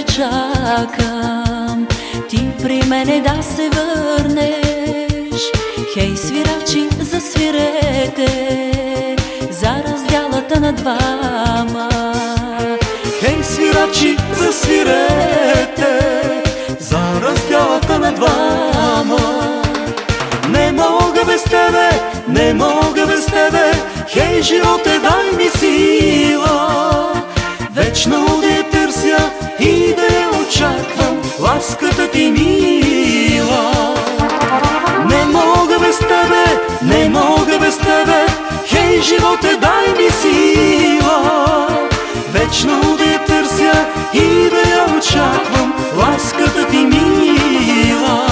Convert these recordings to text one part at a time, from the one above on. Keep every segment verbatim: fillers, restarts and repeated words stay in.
те чакам, ти при мене да се върнеш. Хей, свирачи, засвирете за раздялата на двама. Хей, свирачи, засвирете за раздялата на двама. Не мога без тебе, не мога без тебе, хей, животе, дай ми сила. Вечно да я търся и да я очаквам, ласката ти мила. Не мога без тебе, не мога без тебе, хей, животе, дай ми сила. Вечно да я търся и да я очаквам, ласката ти мила.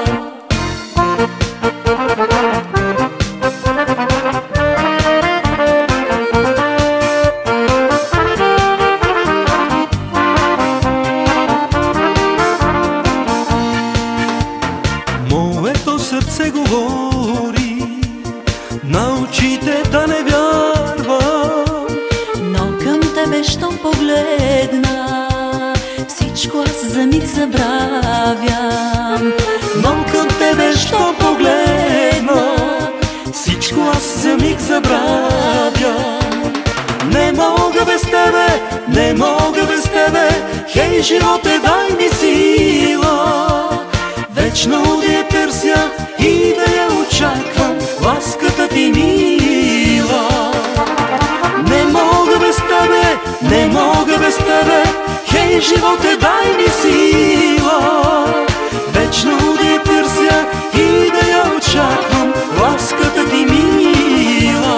Моето сърце говори, на очите да не вярвам, но към тебе щом погледна, всичко аз за миг забравям. но към тебе щом погледна, всичко аз за миг забравям. Не мога без тебе, не мога без тебе, хей, животе, дай ми сила. Вечно да я търся и да я очаквам, ласката ти мила. Не мога без тебе, не мога без тебе, хей, животе, дай ми сила. Вечно да я търся и да я очаквам, ласката ти мила.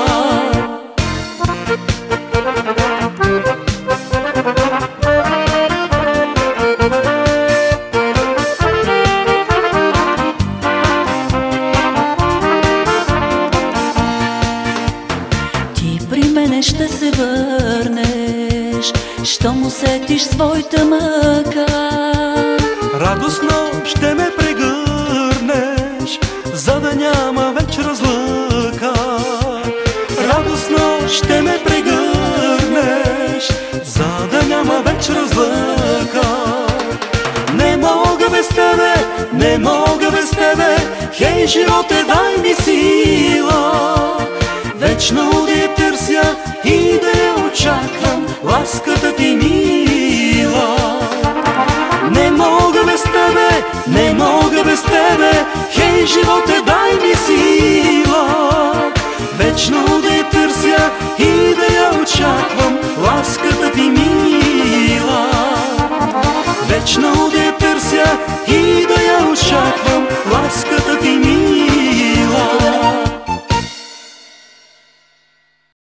При мене ще се върнеш, щом усетиш своята мъка. Радостно ще ме прегърнеш, за да няма вече разлъка. Радостно ще ме прегърнеш, за да няма вече разлъка. Не мога без тебе, не мога без тебе, хей, животе, дай ми сила. Вечно да я търся и да я очаквам, ласката ти ми